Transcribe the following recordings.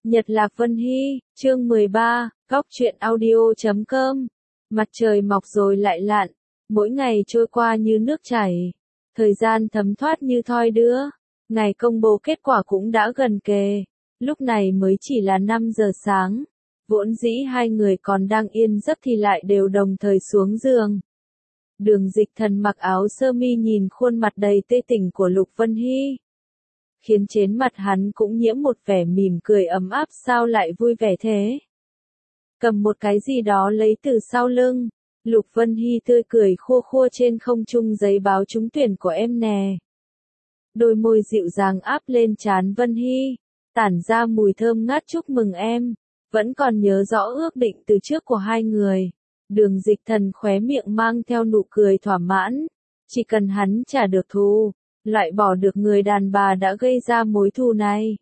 Nhật Lạc Vân Hy, chương 13, góc truyện audio.com. Mặt trời mọc rồi lại lặn, mỗi ngày trôi qua như nước chảy, thời gian thấm thoát như thoi đưa, ngày công bố kết quả cũng đã gần kề, lúc này mới chỉ là 5 giờ sáng, vốn dĩ hai người còn đang yên giấc thì lại đều đồng thời xuống giường. Đường Dịch Thần mặc áo sơ mi nhìn khuôn mặt đầy tê tỉnh của Lục Vân Hy, khiến trên mặt hắn cũng nhiễm một vẻ mỉm cười ấm áp. Sao lại vui vẻ thế? Cầm một cái gì đó lấy từ sau lưng, Lục Vân Hy tươi cười khua khua trên không trung giấy báo trúng tuyển của em nè. Đôi môi dịu dàng áp lên trán Vân Hy, tản ra mùi thơm ngát. Chúc mừng em, vẫn còn nhớ rõ ước định từ trước của hai người. Đường Dịch Thần khóe miệng mang theo nụ cười thỏa mãn, chỉ cần hắn trả được thù, loại bỏ được người đàn bà đã gây ra mối thù này,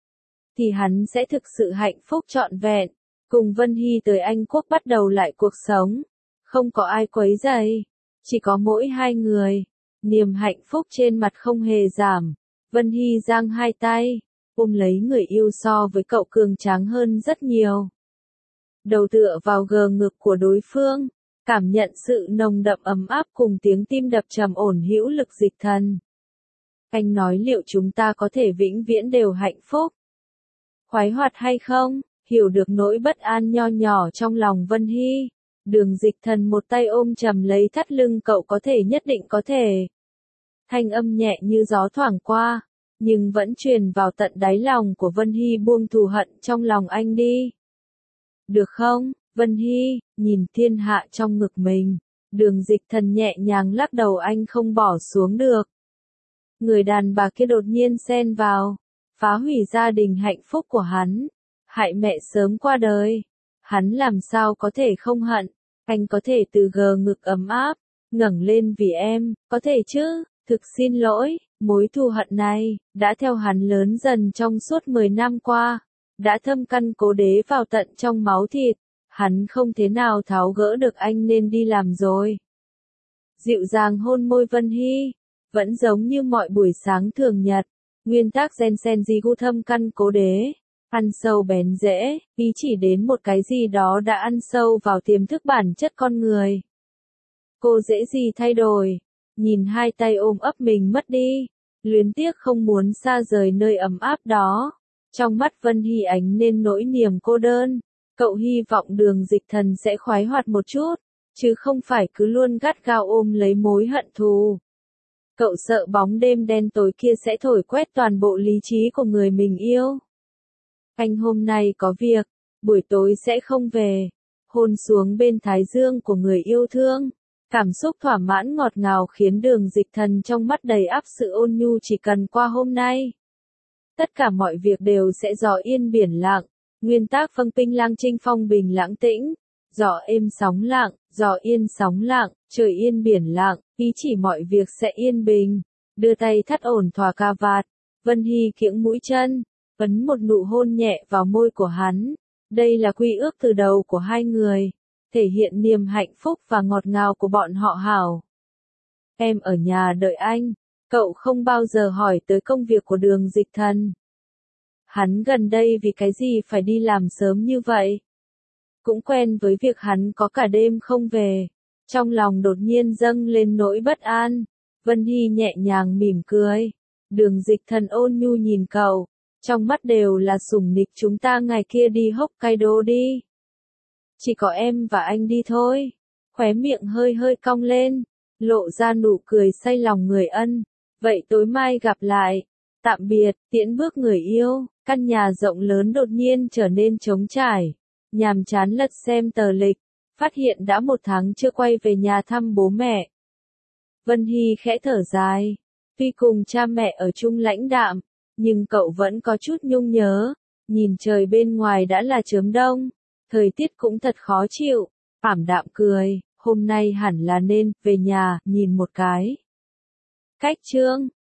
thì hắn sẽ thực sự hạnh phúc trọn vẹn, cùng Vân Hy tới Anh Quốc bắt đầu lại cuộc sống, không có ai quấy rầy, chỉ có mỗi hai người, niềm hạnh phúc trên mặt không hề giảm. Vân Hy giang hai tay, ôm lấy người yêu. So với cậu cường tráng hơn rất nhiều. Đầu tựa vào gờ ngực của đối phương, cảm nhận sự nồng đậm ấm áp cùng tiếng tim đập trầm ổn hữu lực. Dịch Thần, anh nói liệu chúng ta có thể vĩnh viễn đều hạnh phúc, khoái hoạt hay không? Hiểu được nỗi bất an nho nhỏ trong lòng Vân Hy, Đường Dịch Thần một tay ôm chầm lấy thắt lưng cậu. Có thể, nhất định có thể. Thanh âm nhẹ như gió thoảng qua, nhưng vẫn truyền vào tận đáy lòng của Vân Hy. Buông thù hận trong lòng anh đi, được không? Vân Hy nhìn thiên hạ trong ngực mình, Đường Dịch Thần nhẹ nhàng lắc đầu. Anh không bỏ xuống được. Người đàn bà kia đột nhiên xen vào, phá hủy gia đình hạnh phúc của hắn, hại mẹ sớm qua đời. Hắn làm sao có thể không hận? Anh có thể từ gờ ngực ấm áp, ngẩng lên vì em, có thể chứ? Thực xin lỗi, mối thù hận này, đã theo hắn lớn dần trong suốt 10 năm qua, đã thâm căn cố đế vào tận trong máu thịt, hắn không thế nào tháo gỡ được. Anh nên đi làm rồi. Dịu dàng hôn môi Vân Hy, vẫn giống như mọi buổi sáng thường nhật, nguyên tắc gen sen di gu thâm căn cố đế, ăn sâu bén rễ, ý chỉ đến một cái gì đó đã ăn sâu vào tiềm thức bản chất con người. Cô dễ gì thay đổi, nhìn hai tay ôm ấp mình mất đi, luyến tiếc không muốn xa rời nơi ấm áp đó. Trong mắt Vân Hy ánh lên nỗi niềm cô đơn, cậu hy vọng Đường Dịch Thần sẽ khoái hoạt một chút, chứ không phải cứ luôn gắt gao ôm lấy mối hận thù. Cậu sợ bóng đêm đen tối kia sẽ thổi quét toàn bộ lý trí của người mình yêu. Anh hôm nay có việc, buổi tối sẽ không về. Hôn xuống bên thái dương của người yêu thương, cảm xúc thỏa mãn ngọt ngào khiến Đường Dịch Thần trong mắt đầy ắp sự ôn nhu. Chỉ cần qua hôm nay, tất cả mọi việc đều sẽ gió yên biển lặng. Nguyên tắc Phâng Pinh Lang Trinh phong bình lãng tĩnh, gió êm sóng lặng, gió yên sóng lặng, trời yên biển lặng, ý chỉ mọi việc sẽ yên bình. Đưa tay thắt ổn thỏa cà vạt, Vân Hy kiễng mũi chân, ấn một nụ hôn nhẹ vào môi của hắn. Đây là quy ước từ đầu của hai người, thể hiện niềm hạnh phúc và ngọt ngào của bọn họ. Hảo, em ở nhà đợi anh. Cậu không bao giờ hỏi tới công việc của Đường Dịch Thần. Hắn gần đây vì cái gì phải đi làm sớm như vậy? Cũng quen với việc hắn có cả đêm không về. Trong lòng đột nhiên dâng lên nỗi bất an. Vân Hy nhẹ nhàng mỉm cười. Đường Dịch Thần ôn nhu nhìn cậu, trong mắt đều là sủng nịch. Chúng ta ngày kia đi Hokkaido đi. Chỉ có em và anh đi thôi. Khóe miệng hơi hơi cong lên, lộ ra nụ cười say lòng người ân. Vậy tối mai gặp lại. Tạm biệt. Tiễn bước người yêu, căn nhà rộng lớn đột nhiên trở nên trống trải. Nhàm chán lật xem tờ lịch, phát hiện đã 1 tháng chưa quay về nhà thăm bố mẹ. Vân Hy khẽ thở dài. Tuy cùng cha mẹ ở chung lãnh đạm, nhưng cậu vẫn có chút nhung nhớ. Nhìn trời bên ngoài đã là chớm đông, thời tiết cũng thật khó chịu. Ảm đạm cười, hôm nay hẳn là nên về nhà nhìn một cái. Cách chương